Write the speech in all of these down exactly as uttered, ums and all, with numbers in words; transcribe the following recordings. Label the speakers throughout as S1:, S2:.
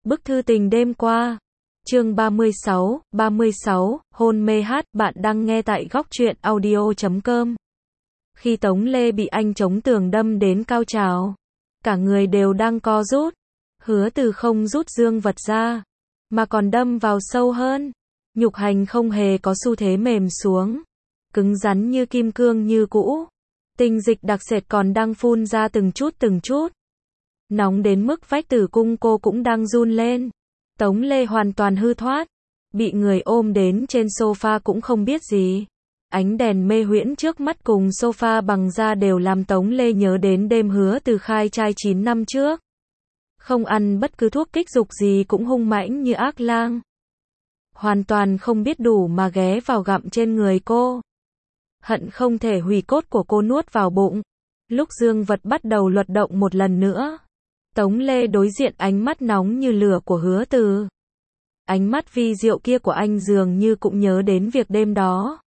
S1: Bức thư tình đêm qua. Chương ba mươi sáu, ba mươi sáu, hôn mê hát, bạn đang nghe tại góc truyện audio chấm com. Khi Tống Lê bị anh chống tường đâm đến cao trào, cả người đều đang co rút. Hứa Từ không rút dương vật ra, mà còn đâm vào sâu hơn. Nhục hành không hề có xu thế mềm xuống, cứng rắn như kim cương như cũ. Tinh dịch đặc sệt còn đang phun ra từng chút từng chút. Nóng đến mức vách tử cung cô cũng đang run lên. Tống Lê hoàn toàn hư thoát, bị người ôm đến trên sofa cũng không biết gì. Ánh đèn mê huyễn trước mắt cùng sofa bằng da đều làm Tống Lê nhớ đến đêm Hứa Từ khai trai chín năm trước. Không ăn bất cứ thuốc kích dục gì cũng hung mãnh như ác lang. Hoàn toàn không biết đủ mà ghé vào gặm trên người cô. Hận không thể hủy cốt của cô nuốt vào bụng. Lúc dương vật bắt đầu luật động một lần nữa, Tống Lê đối diện ánh mắt nóng như lửa của Hứa Từ. Ánh mắt vi diệu kia của anh dường như cũng nhớ đến việc đêm đó.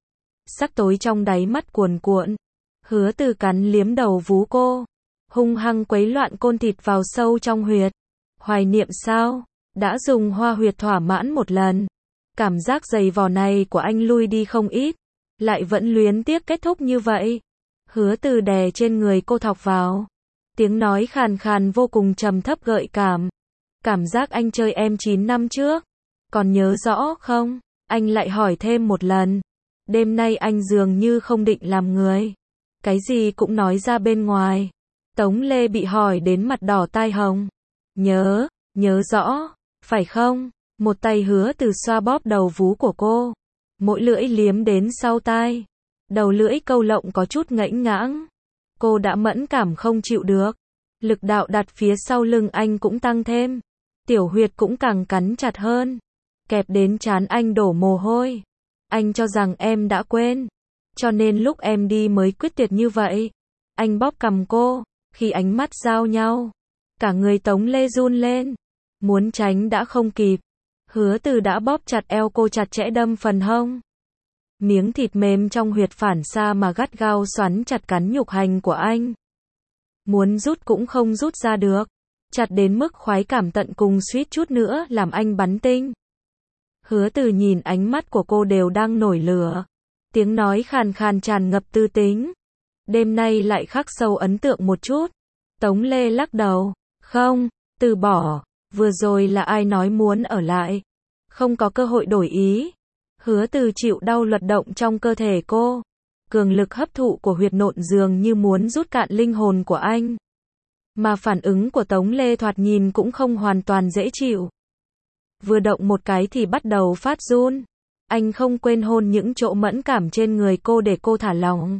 S1: Sắc tối trong đáy mắt cuồn cuộn. Hứa Từ cắn liếm đầu vú cô, hung hăng quấy loạn côn thịt vào sâu trong huyệt. Hoài niệm sao? Đã dùng hoa huyệt thỏa mãn một lần. Cảm giác dày vò này của anh lui đi không ít, lại vẫn luyến tiếc kết thúc như vậy. Hứa Từ đè trên người cô thọc vào. Tiếng nói khàn khàn vô cùng trầm thấp gợi cảm. Cảm giác anh chơi em chín năm trước. Còn nhớ rõ không? Anh lại hỏi thêm một lần. Đêm nay anh dường như không định làm người. Cái gì cũng nói ra bên ngoài. Tống Lê bị hỏi đến mặt đỏ tai hồng. Nhớ, nhớ rõ, phải không? Một tay Hứa Từ xoa bóp đầu vú của cô. Mỗi lưỡi liếm đến sau tai. Đầu lưỡi câu lộng có chút ngãnh ngãng. Cô đã mẫn cảm không chịu được. Lực đạo đặt phía sau lưng anh cũng tăng thêm. Tiểu huyệt cũng càng cắn chặt hơn. Kẹp đến trán anh đổ mồ hôi. Anh cho rằng em đã quên, cho nên lúc em đi mới quyết tuyệt như vậy. Anh bóp cằm cô. Khi ánh mắt giao nhau, cả người Tống Lê run lên. Muốn tránh đã không kịp. Hứa Từ đã bóp chặt eo cô chặt chẽ đâm phần hông. Miếng thịt mềm trong huyệt phản xa mà gắt gao xoắn chặt cắn nhục hành của anh. Muốn rút cũng không rút ra được. Chặt đến mức khoái cảm tận cùng suýt chút nữa làm anh bắn tinh. Hứa Từ nhìn ánh mắt của cô đều đang nổi lửa. Tiếng nói khàn khàn tràn ngập tư tính. Đêm nay lại khắc sâu ấn tượng một chút. Tống Lê lắc đầu. Không, từ bỏ. Vừa rồi là ai nói muốn ở lại. Không có cơ hội đổi ý. Hứa Từ chịu đau luật động trong cơ thể cô. Cường lực hấp thụ của huyệt nộn dường như muốn rút cạn linh hồn của anh. Mà phản ứng của Tống Lê thoạt nhìn cũng không hoàn toàn dễ chịu. Vừa động một cái thì bắt đầu phát run. Anh không quên hôn những chỗ mẫn cảm trên người cô để cô thả lỏng.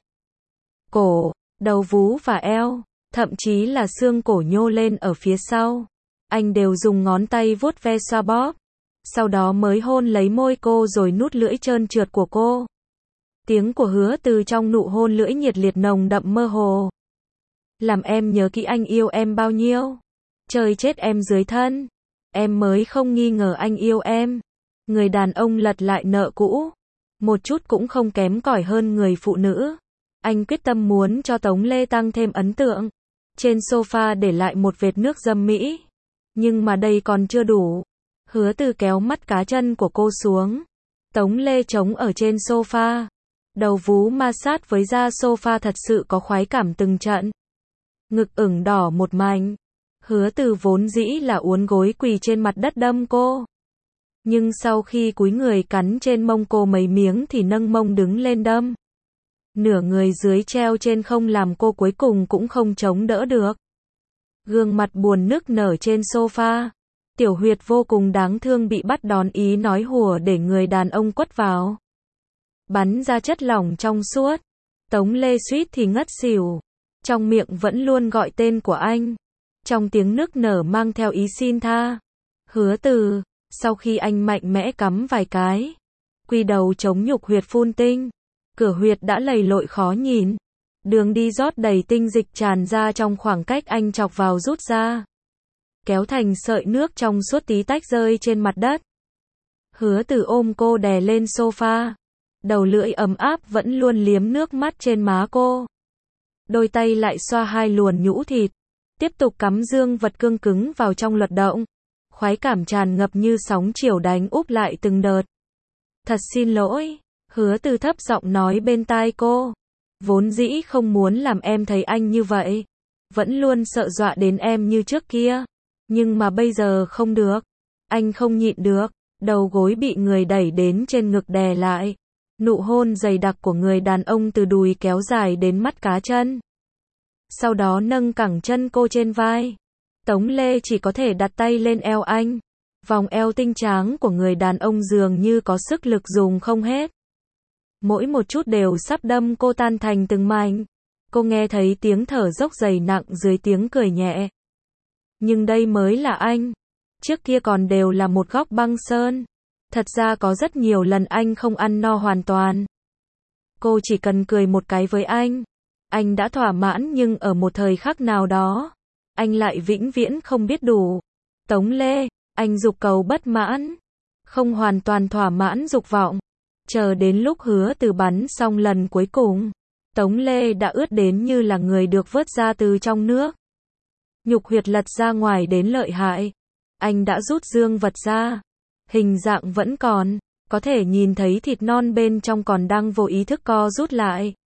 S1: Cổ, đầu vú và eo, thậm chí là xương cổ nhô lên ở phía sau. Anh đều dùng ngón tay vuốt ve xoa bóp. Sau đó mới hôn lấy môi cô rồi nút lưỡi trơn trượt của cô. Tiếng của Hứa Từ trong nụ hôn lưỡi nhiệt liệt nồng đậm mơ hồ. Làm em nhớ kỹ anh yêu em bao nhiêu. Trời chết em dưới thân. Em mới không nghi ngờ anh yêu em. Người đàn ông lật lại nợ cũ. Một chút cũng không kém cỏi hơn người phụ nữ. Anh quyết tâm muốn cho Tống Lê tăng thêm ấn tượng. Trên sofa để lại một vệt nước dâm mỹ. Nhưng mà đây còn chưa đủ. Hứa Từ kéo mắt cá chân của cô xuống. Tống Lê chống ở trên sofa. Đầu vú ma sát với da sofa thật sự có khoái cảm từng trận. Ngực ửng đỏ một mảnh. Hứa Từ vốn dĩ là uốn gối quỳ trên mặt đất đâm cô. Nhưng sau khi cúi người cắn trên mông cô mấy miếng thì nâng mông đứng lên đâm. Nửa người dưới treo trên không làm cô cuối cùng cũng không chống đỡ được. Gương mặt buồn nức nở trên sofa. Tiểu huyệt vô cùng đáng thương bị bắt đón ý nói hùa để người đàn ông quất vào. Bắn ra chất lỏng trong suốt. Tống Lê suýt thì ngất xỉu. Trong miệng vẫn luôn gọi tên của anh. Trong tiếng nức nở mang theo ý xin tha. Hứa Từ, sau khi anh mạnh mẽ cắm vài cái, quy đầu chống nhục huyệt phun tinh. Cửa huyệt đã lầy lội khó nhìn. Đường đi rót đầy tinh dịch tràn ra trong khoảng cách anh chọc vào rút ra. Kéo thành sợi nước trong suốt tí tách rơi trên mặt đất. Hứa Từ ôm cô đè lên sofa. Đầu lưỡi ấm áp vẫn luôn liếm nước mắt trên má cô. Đôi tay lại xoa hai luồn nhũ thịt. Tiếp tục cắm dương vật cương cứng vào trong luật động. khoái cảm tràn ngập như sóng chiều đánh úp lại từng đợt. Thật xin lỗi, Hứa Từ thấp giọng nói bên tai cô. Vốn dĩ không muốn làm em thấy anh như vậy. Vẫn luôn sợ dọa đến em như trước kia. Nhưng mà bây giờ không được. Anh không nhịn được. Đầu gối bị người đẩy đến trên ngực đè lại. Nụ hôn dày đặc của người đàn ông từ đùi kéo dài đến mắt cá chân. Sau đó nâng cẳng chân cô trên vai. Tống Lê chỉ có thể đặt tay lên eo anh. Vòng eo tinh tráng của người đàn ông dường như có sức lực dùng không hết. Mỗi một chút đều sắp đâm cô tan thành từng mảnh. Cô nghe thấy tiếng thở dốc dày nặng dưới tiếng cười nhẹ. Nhưng đây mới là anh. Trước kia còn đều là một góc băng sơn. Thật ra có rất nhiều lần anh không ăn no hoàn toàn. Cô chỉ cần cười một cái với anh. Anh đã thỏa mãn, nhưng ở một thời khắc nào đó, anh lại vĩnh viễn không biết đủ. Tống Lê, anh dục cầu bất mãn. Không hoàn toàn thỏa mãn dục vọng. Chờ đến lúc Hứa Từ bắn xong lần cuối cùng, Tống Lê đã ướt đến như là người được vớt ra từ trong nước. Nhục huyệt lật ra ngoài đến lợi hại. Anh đã rút dương vật ra. Hình dạng vẫn còn, có thể nhìn thấy thịt non bên trong còn đang vô ý thức co rút lại.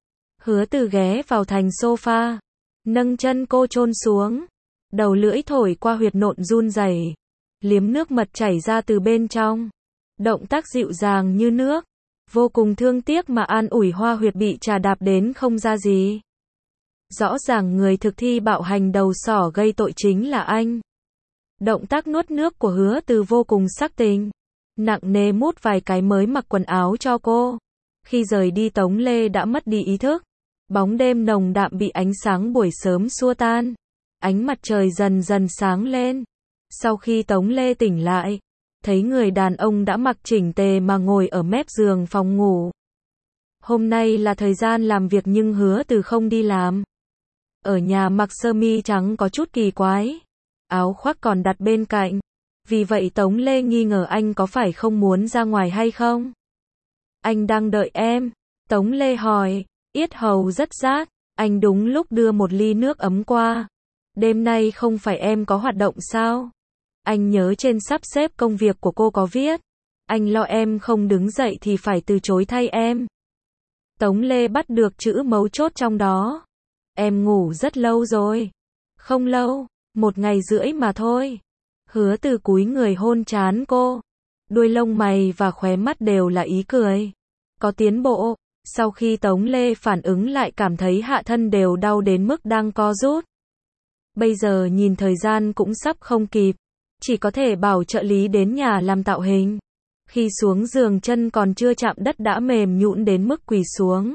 S1: Hứa Từ ghé vào thành sofa, nâng chân cô chôn xuống, đầu lưỡi thổi qua huyệt nộn run rẩy, liếm nước mật chảy ra từ bên trong. Động tác dịu dàng như nước, vô cùng thương tiếc mà an ủi hoa huyệt bị trà đạp đến không ra gì. Rõ ràng người thực thi bạo hành đầu sỏ gây tội chính là anh. Động tác nuốt nước của Hứa Từ vô cùng sắc tình, nặng nề mút vài cái mới mặc quần áo cho cô. Khi rời đi Tống Lê đã mất đi ý thức. Bóng đêm nồng đạm bị ánh sáng buổi sớm xua tan. Ánh mặt trời dần dần sáng lên. Sau khi Tống Lê tỉnh lại, thấy người đàn ông đã mặc chỉnh tề mà ngồi ở mép giường phòng ngủ. Hôm nay là thời gian làm việc nhưng Hứa Từ không đi làm. Ở nhà mặc sơ mi trắng có chút kỳ quái. Áo khoác còn đặt bên cạnh. Vì vậy Tống Lê nghi ngờ anh có phải không muốn ra ngoài hay không? Anh đang đợi em. Tống Lê hỏi. Yết hầu rất rát. Anh đúng lúc đưa một ly nước ấm qua. Đêm nay không phải em có hoạt động sao? Anh nhớ trên sắp xếp công việc của cô có viết. Anh lo em không đứng dậy thì phải từ chối thay em. Tống Lê bắt được chữ mấu chốt trong đó. Em ngủ rất lâu rồi. Không lâu, một ngày rưỡi mà thôi. Hứa Từ cúi người hôn trán cô. Đuôi lông mày và khóe mắt đều là ý cười. Có tiến bộ. Sau khi Tống Lê phản ứng lại cảm thấy hạ thân đều đau đến mức đang co rút. Bây giờ nhìn thời gian cũng sắp không kịp. Chỉ có thể bảo trợ lý đến nhà làm tạo hình. Khi xuống giường chân còn chưa chạm đất đã mềm nhũn đến mức quỳ xuống.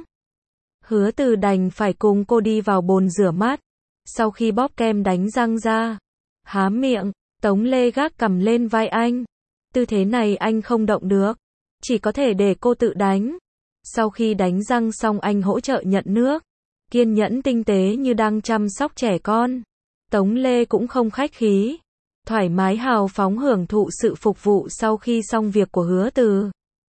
S1: Hứa Từ đành phải cùng cô đi vào bồn rửa mắt. Sau khi bóp kem đánh răng ra, há miệng, Tống Lê gác cằm lên vai anh. Tư thế này anh không động được. Chỉ có thể để cô tự đánh. Sau khi đánh răng xong anh hỗ trợ nhận nước. Kiên nhẫn tinh tế như đang chăm sóc trẻ con. Tống Lê cũng không khách khí. Thoải mái hào phóng hưởng thụ sự phục vụ sau khi xong việc của Hứa Từ.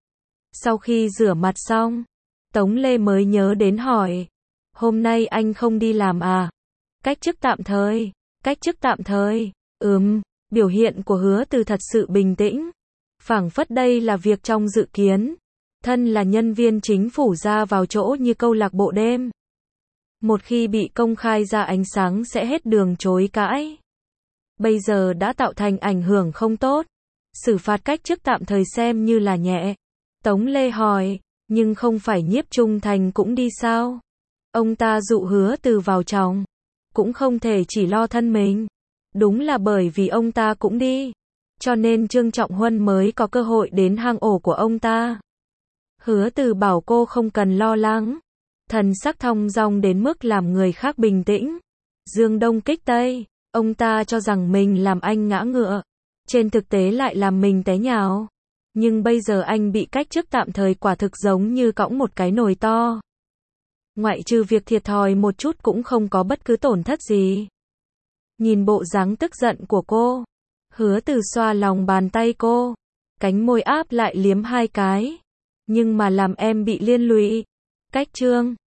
S1: Sau khi rửa mặt xong, Tống Lê mới nhớ đến hỏi. Hôm nay anh không đi làm à? Cách chức tạm thời. Cách chức tạm thời. Ừm, biểu hiện của Hứa Từ thật sự bình tĩnh. Phảng phất đây là việc trong dự kiến. Thân là nhân viên chính phủ ra vào chỗ như câu lạc bộ đêm. Một khi bị công khai ra ánh sáng sẽ hết đường chối cãi. Bây giờ đã tạo thành ảnh hưởng không tốt. Xử phạt cách chức tạm thời xem như là nhẹ. Tống Lê hỏi, nhưng không phải Nhiếp Trung Thành cũng đi sao? Ông ta dụ Hứa Từ vào trong. Cũng không thể chỉ lo thân mình. Đúng là bởi vì ông ta cũng đi. Cho nên Trương Trọng Huân mới có cơ hội đến hang ổ của ông ta. Hứa Từ bảo cô không cần lo lắng. Thần sắc thong dong đến mức làm người khác bình tĩnh. Dương Đông kích Tây. Ông ta cho rằng mình làm anh ngã ngựa. Trên thực tế lại làm mình té nhào. Nhưng bây giờ anh bị cách chức tạm thời quả thực giống như cõng một cái nồi to. Ngoại trừ việc thiệt thòi một chút cũng không có bất cứ tổn thất gì. Nhìn bộ dáng tức giận của cô. Hứa Từ xoa lòng bàn tay cô. Cánh môi áp lại liếm hai cái. Nhưng mà làm em bị liên lụy. Cách Trương